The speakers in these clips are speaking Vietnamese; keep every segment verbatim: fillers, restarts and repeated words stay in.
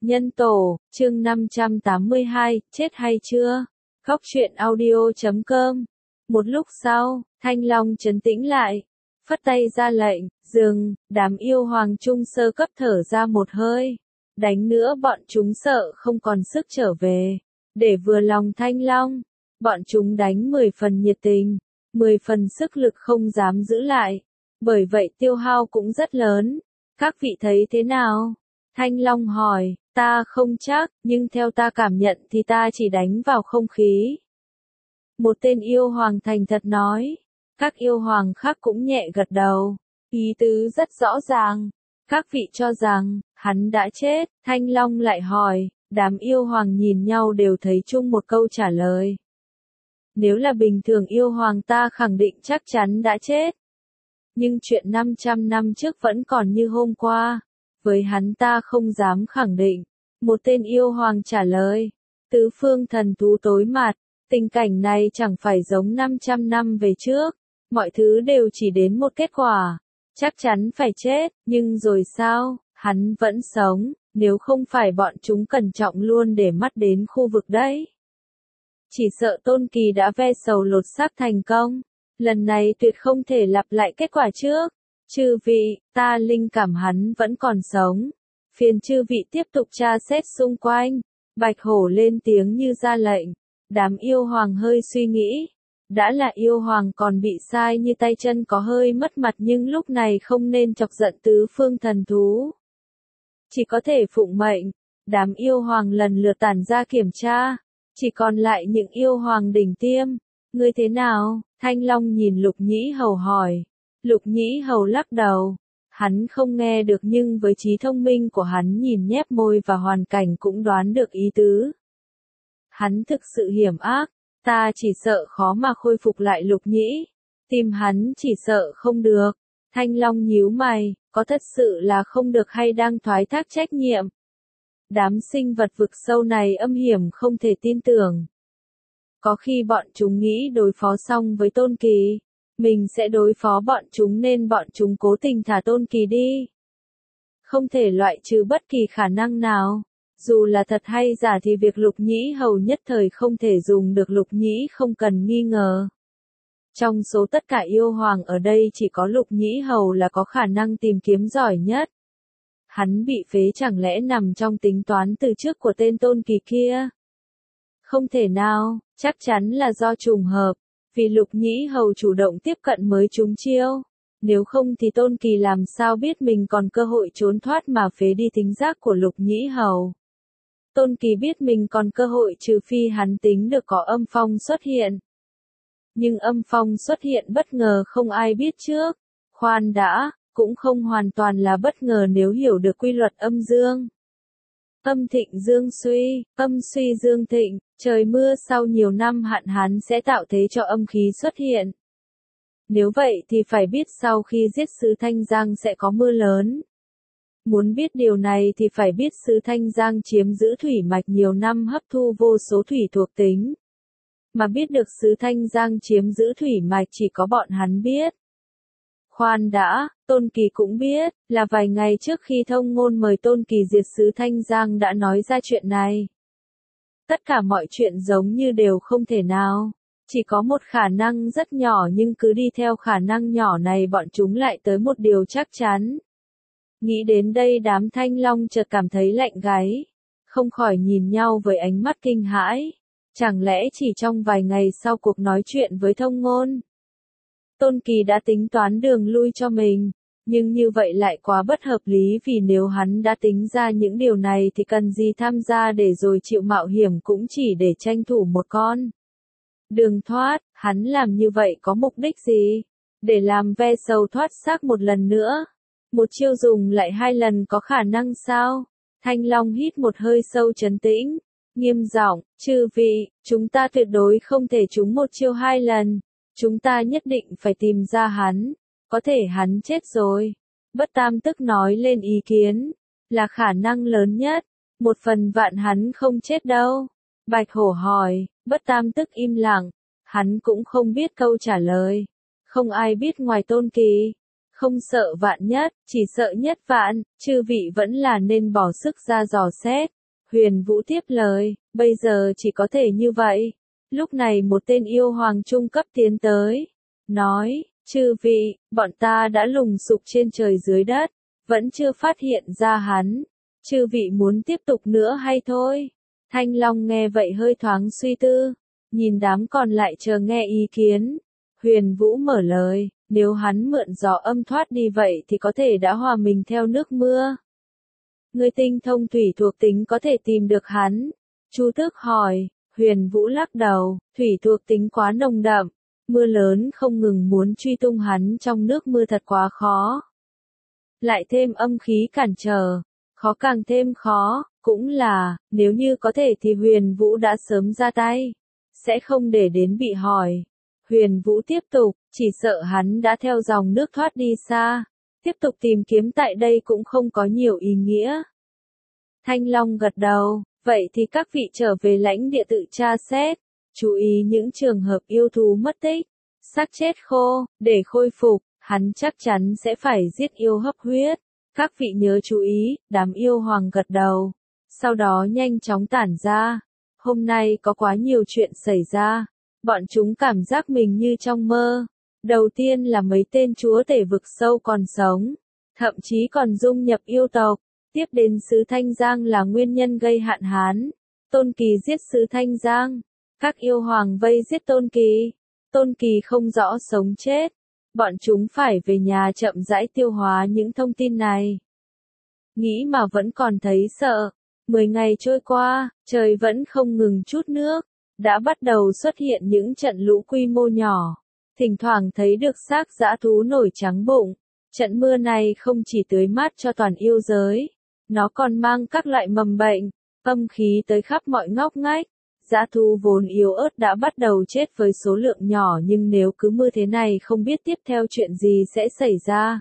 Nhân tổ, chương năm trăm tám mươi hai, chết hay chưa? Góc truyện audio chấm com. Một lúc sau, Thanh Long trấn tĩnh lại, phất tay ra lệnh, dừng, đám yêu hoàng trung sơ cấp thở ra một hơi. Đánh nữa bọn chúng sợ không còn sức trở về. Để vừa lòng Thanh Long, bọn chúng đánh mười phần nhiệt tình, mười phần sức lực không dám giữ lại. Bởi vậy tiêu hao cũng rất lớn. Các vị thấy thế nào? Thanh Long hỏi, ta không chắc, nhưng theo ta cảm nhận thì ta chỉ đánh vào không khí. Một tên yêu hoàng thành thật nói. Các yêu hoàng khác cũng nhẹ gật đầu. Ý tứ rất rõ ràng. Các vị cho rằng, hắn đã chết. Thanh Long lại hỏi, đám yêu hoàng nhìn nhau đều thấy chung một câu trả lời. Nếu là bình thường yêu hoàng ta khẳng định chắc chắn đã chết. Nhưng chuyện năm trăm năm trước vẫn còn như hôm qua. Với hắn ta không dám khẳng định. Một tên yêu hoàng trả lời. Tứ phương thần thú tối mặt. Tình cảnh này chẳng phải giống năm trăm năm về trước. Mọi thứ đều chỉ đến một kết quả. Chắc chắn phải chết, nhưng rồi sao, hắn vẫn sống, nếu không phải bọn chúng cẩn trọng luôn để mắt đến khu vực đấy. Chỉ sợ Tôn Kỳ đã ve sầu lột xác thành công. Lần này tuyệt không thể lặp lại kết quả trước. Chư vị, ta linh cảm hắn vẫn còn sống. Phiền chư vị tiếp tục tra xét xung quanh. Bạch Hổ lên tiếng như ra lệnh. Đám yêu hoàng hơi suy nghĩ. Đã là yêu hoàng còn bị sai như tay chân có hơi mất mặt, nhưng lúc này không nên chọc giận tứ phương thần thú. Chỉ có thể phụng mệnh. Đám yêu hoàng lần lượt tản ra kiểm tra. Chỉ còn lại những yêu hoàng đỉnh tiêm. Ngươi thế nào? Thanh Long nhìn Lục Nhĩ Hầu hỏi. Lục Nhĩ Hầu lắc đầu. Hắn không nghe được, nhưng với trí thông minh của hắn nhìn nhép môi và hoàn cảnh cũng đoán được ý tứ. Hắn thực sự hiểm ác. Ta chỉ sợ khó mà khôi phục lại Lục Nhĩ. Tìm hắn chỉ sợ không được. Thanh Long nhíu mày, có thật sự là không được hay đang thoái thác trách nhiệm? Đám sinh vật vực sâu này âm hiểm không thể tin tưởng. Có khi bọn chúng nghĩ đối phó xong với Tôn Kỳ, mình sẽ đối phó bọn chúng nên bọn chúng cố tình thả Tôn Kỳ đi. Không thể loại trừ bất kỳ khả năng nào. Dù là thật hay giả thì việc Lục Nhĩ Hầu nhất thời không thể dùng được. Lục Nhĩ không cần nghi ngờ. Trong số tất cả yêu hoàng ở đây chỉ có Lục Nhĩ Hầu là có khả năng tìm kiếm giỏi nhất. Hắn bị phế chẳng lẽ nằm trong tính toán từ trước của tên Tôn Kỳ kia? Không thể nào, chắc chắn là do trùng hợp. Vì Lục Nhĩ Hầu chủ động tiếp cận mới trúng chiêu. Nếu không thì Tôn Kỳ làm sao biết mình còn cơ hội trốn thoát mà phế đi thính giác của Lục Nhĩ Hầu. Tôn Kỳ biết mình còn cơ hội trừ phi hắn tính được có âm phong xuất hiện. Nhưng âm phong xuất hiện bất ngờ không ai biết trước. Khoan đã, cũng không hoàn toàn là bất ngờ nếu hiểu được quy luật âm dương. Âm thịnh dương suy, âm suy dương thịnh, trời mưa sau nhiều năm hạn hán sẽ tạo thế cho âm khí xuất hiện. Nếu vậy thì phải biết sau khi giết sứ Thanh Giang sẽ có mưa lớn. Muốn biết điều này thì phải biết sứ Thanh Giang chiếm giữ thủy mạch nhiều năm hấp thu vô số thủy thuộc tính. Mà biết được sứ Thanh Giang chiếm giữ thủy mạch chỉ có bọn hắn biết. Khoan đã, Tôn Kỳ cũng biết, là vài ngày trước khi thông ngôn mời Tôn Kỳ diệt sứ Thanh Giang đã nói ra chuyện này. Tất cả mọi chuyện giống như đều không thể nào. Chỉ có một khả năng rất nhỏ, nhưng cứ đi theo khả năng nhỏ này bọn chúng lại tới một điều chắc chắn. Nghĩ đến đây đám Thanh Long chợt cảm thấy lạnh gáy. Không khỏi nhìn nhau với ánh mắt kinh hãi. Chẳng lẽ chỉ trong vài ngày sau cuộc nói chuyện với thông ngôn, Tôn Kỳ đã tính toán đường lui cho mình. Nhưng như vậy lại quá bất hợp lý, vì nếu hắn đã tính ra những điều này thì cần gì tham gia để rồi chịu mạo hiểm cũng chỉ để tranh thủ một con đường thoát. Hắn làm như vậy có mục đích gì? Để làm ve sầu thoát xác một lần nữa. Một chiêu dùng lại hai lần có khả năng sao? Thanh Long hít một hơi sâu trấn tĩnh, nghiêm giọng, chư vị, chúng ta tuyệt đối không thể trúng một chiêu hai lần. Chúng ta nhất định phải tìm ra hắn. Có thể hắn chết rồi. Bất Tam tức nói lên ý kiến. Là khả năng lớn nhất. Một phần vạn hắn không chết đâu. Bạch Hổ hỏi. Bất Tam tức im lặng. Hắn cũng không biết câu trả lời. Không ai biết ngoài Tôn Kỳ. không sợ vạn nhất, chỉ sợ nhất vạn, chư vị vẫn là nên bỏ sức ra dò xét. Huyền Vũ tiếp lời, bây giờ chỉ có thể như vậy. Lúc này một tên yêu hoàng trung cấp tiến tới, nói, chư vị, bọn ta đã lùng sục trên trời dưới đất, vẫn chưa phát hiện ra hắn. Chư vị muốn tiếp tục nữa hay thôi? Thanh Long nghe vậy hơi thoáng suy tư, nhìn đám còn lại chờ nghe ý kiến. Huyền Vũ mở lời, nếu hắn mượn gió âm thoát đi vậy thì có thể đã hòa mình theo nước mưa. Ngươi tinh thông thủy thuộc tính có thể tìm được hắn. Chu Tước hỏi, Huyền Vũ lắc đầu, thủy thuộc tính quá nồng đậm, mưa lớn không ngừng muốn truy tung hắn trong nước mưa thật quá khó. Lại thêm âm khí cản trở, khó càng thêm khó, cũng là, nếu như có thể thì Huyền Vũ đã sớm ra tay, sẽ không để đến bị hỏi. Huyền Vũ tiếp tục, chỉ sợ hắn đã theo dòng nước thoát đi xa, tiếp tục tìm kiếm tại đây cũng không có nhiều ý nghĩa. Thanh Long gật đầu, vậy thì các vị trở về lãnh địa tự tra xét, chú ý những trường hợp yêu thú mất tích, xác chết khô, để khôi phục, hắn chắc chắn sẽ phải giết yêu hấp huyết. Các vị nhớ chú ý, đám yêu hoàng gật đầu, sau đó nhanh chóng tản ra. Hôm nay có quá nhiều chuyện xảy ra, bọn chúng cảm giác mình như trong mơ. Đầu tiên là mấy tên chúa tể vực sâu còn sống, thậm chí còn dung nhập yêu tộc. Tiếp đến sứ Thanh Giang là nguyên nhân gây hạn hán. Tôn Kỳ giết sứ Thanh Giang. Các yêu hoàng vây giết Tôn Kỳ. Tôn Kỳ không rõ sống chết. Bọn chúng phải về nhà chậm rãi tiêu hóa những thông tin này. Nghĩ mà vẫn còn thấy sợ. Mười ngày trôi qua, trời vẫn không ngừng trút nước. Đã bắt đầu xuất hiện những trận lũ quy mô nhỏ. Thỉnh thoảng thấy được xác dã thú nổi trắng bụng. Trận mưa này không chỉ tưới mát cho toàn yêu giới. Nó còn mang các loại mầm bệnh, âm khí tới khắp mọi ngóc ngách. Dã thú vốn yếu ớt đã bắt đầu chết với số lượng nhỏ, nhưng nếu cứ mưa thế này không biết tiếp theo chuyện gì sẽ xảy ra.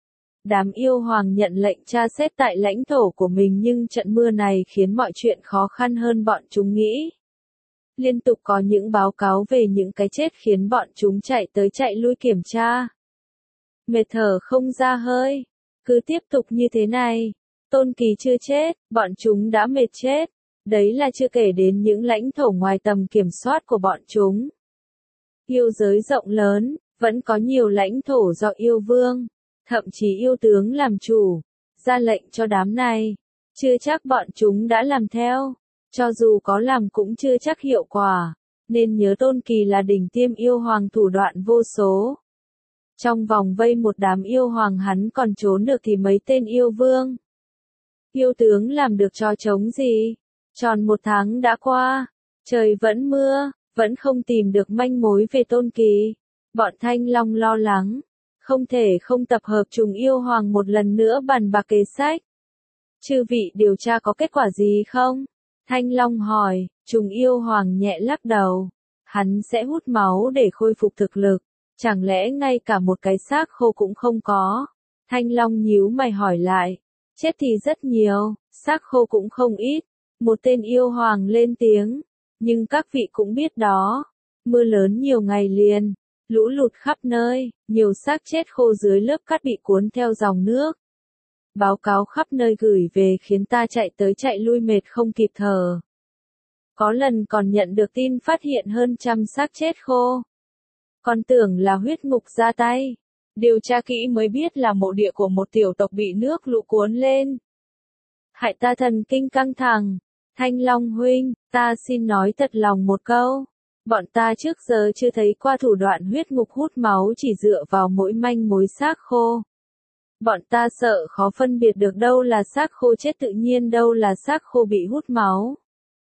Đám yêu hoàng nhận lệnh tra xét tại lãnh thổ của mình, nhưng trận mưa này khiến mọi chuyện khó khăn hơn bọn chúng nghĩ. Liên tục có những báo cáo về những cái chết khiến bọn chúng chạy tới chạy lui kiểm tra. Mệt thở không ra hơi, cứ tiếp tục như thế này. Tôn Kỳ chưa chết, bọn chúng đã mệt chết. Đấy là chưa kể đến những lãnh thổ ngoài tầm kiểm soát của bọn chúng. Yêu giới rộng lớn, vẫn có nhiều lãnh thổ do yêu vương, thậm chí yêu tướng làm chủ, ra lệnh cho đám này. Chưa chắc bọn chúng đã làm theo, cho dù có làm cũng chưa chắc hiệu quả, nên nhớ Tôn Kỳ là đỉnh tiêm yêu hoàng thủ đoạn vô số. Trong vòng vây một đám yêu hoàng hắn còn trốn được thì mấy tên yêu vương. Yêu tướng làm được trò trống gì? Tròn một tháng đã qua, trời vẫn mưa, vẫn không tìm được manh mối về Tôn Kỳ. Bọn Thanh Long lo lắng, không thể không tập hợp trùng yêu hoàng một lần nữa bàn bạc kế sách. Chư vị điều tra có kết quả gì không? Thanh Long hỏi, trùng yêu hoàng nhẹ lắc đầu. Hắn sẽ hút máu để khôi phục thực lực, chẳng lẽ ngay cả một cái xác khô cũng không có? Thanh Long nhíu mày hỏi lại. Chết thì rất nhiều, xác khô cũng không ít. Một tên yêu hoàng lên tiếng. Nhưng các vị cũng biết đó. Mưa lớn nhiều ngày liền. Lũ lụt khắp nơi. Nhiều xác chết khô dưới lớp cát bị cuốn theo dòng nước. Báo cáo khắp nơi gửi về khiến ta chạy tới chạy lui mệt không kịp thở. Có lần còn nhận được tin phát hiện hơn trăm xác chết khô. Còn tưởng là huyết ngục ra tay. Điều tra kỹ mới biết là mộ địa của một tiểu tộc bị nước lũ cuốn lên. Hại ta thần kinh căng thẳng. Thanh Long huynh, ta xin nói thật lòng một câu. Bọn ta trước giờ chưa thấy qua thủ đoạn huyết ngục hút máu chỉ dựa vào mỗi manh mối xác khô. Bọn ta sợ khó phân biệt được đâu là xác khô chết tự nhiên, đâu là xác khô bị hút máu.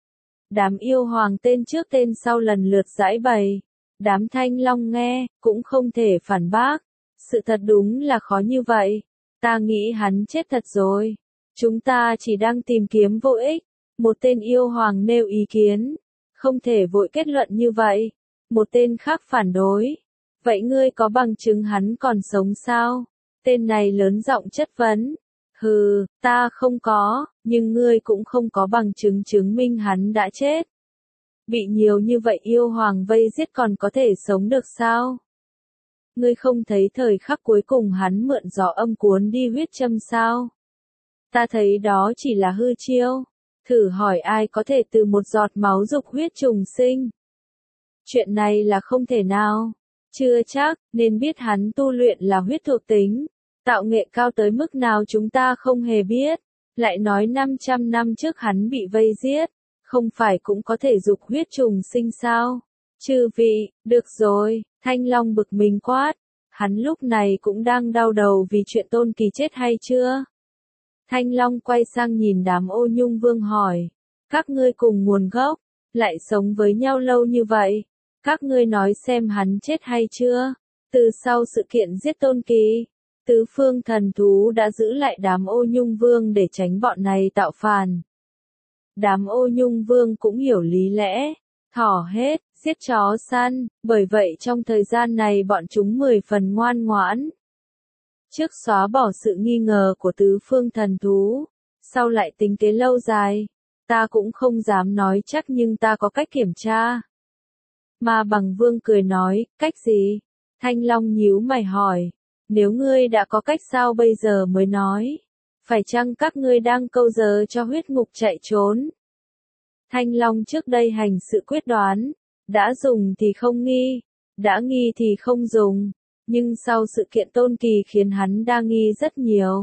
Đám yêu hoàng tên trước tên sau lần lượt giải bày. Đám Thanh Long nghe, cũng không thể phản bác. Sự thật đúng là khó như vậy. Ta nghĩ hắn chết thật rồi. Chúng ta chỉ đang tìm kiếm vô ích. Một tên yêu hoàng nêu ý kiến. Không thể vội kết luận như vậy. Một tên khác phản đối. Vậy ngươi có bằng chứng hắn còn sống sao? Tên này lớn giọng chất vấn. Hừ, ta không có, nhưng ngươi cũng không có bằng chứng chứng minh hắn đã chết. Bị nhiều như vậy yêu hoàng vây giết còn có thể sống được sao? Ngươi không thấy thời khắc cuối cùng hắn mượn gió âm cuốn đi huyết châm sao? Ta thấy đó chỉ là hư chiêu. Thử hỏi ai có thể từ một giọt máu dục huyết trùng sinh? Chuyện này là không thể nào. Chưa chắc, nên biết hắn tu luyện là huyết thuộc tính. Tạo nghệ cao tới mức nào chúng ta không hề biết. Lại nói năm trăm năm trước hắn bị vây giết. Không phải cũng có thể dục huyết trùng sinh sao? Chư vị, được rồi, Thanh Long bực mình quát. Hắn lúc này cũng đang đau đầu vì chuyện Tôn Kỳ chết hay chưa? Thanh Long quay sang nhìn đám Ô Nhung Vương hỏi. Các ngươi cùng nguồn gốc, lại sống với nhau lâu như vậy. Các ngươi nói xem hắn chết hay chưa? Từ sau sự kiện giết Tôn Kỳ, tứ phương thần thú đã giữ lại đám Ô Nhung Vương để tránh bọn này tạo phản. Đám Ô Nhung Vương cũng hiểu lý lẽ. Thỏ hết, giết chó săn, bởi vậy trong thời gian này bọn chúng mười phần ngoan ngoãn. Trước xóa bỏ sự nghi ngờ của tứ phương thần thú, sau lại tính kế lâu dài, ta cũng không dám nói chắc nhưng ta có cách kiểm tra. Ma Bằng Vương cười nói, cách gì? Thanh Long nhíu mày hỏi, nếu ngươi đã có cách sao bây giờ mới nói? Phải chăng các ngươi đang câu giờ cho huyết ngục chạy trốn? Thanh Long trước đây hành sự quyết đoán, đã dùng thì không nghi, đã nghi thì không dùng, nhưng sau sự kiện Tôn Kỳ khiến hắn đa nghi rất nhiều.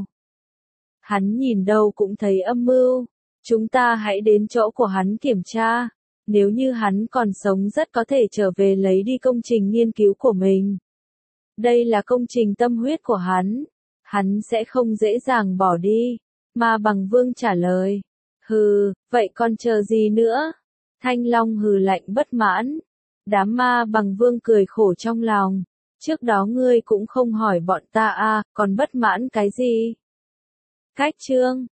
Hắn nhìn đâu cũng thấy âm mưu, chúng ta hãy đến chỗ của hắn kiểm tra, nếu như hắn còn sống rất có thể trở về lấy đi công trình nghiên cứu của mình. Đây là công trình tâm huyết của hắn, hắn sẽ không dễ dàng bỏ đi. Ma Bằng Vương trả lời. Hừ, vậy còn chờ gì nữa? Thanh Long hừ lạnh bất mãn. Đám Ma Bằng Vương cười khổ trong lòng. Trước đó ngươi cũng không hỏi bọn ta à, còn bất mãn cái gì? Cách chương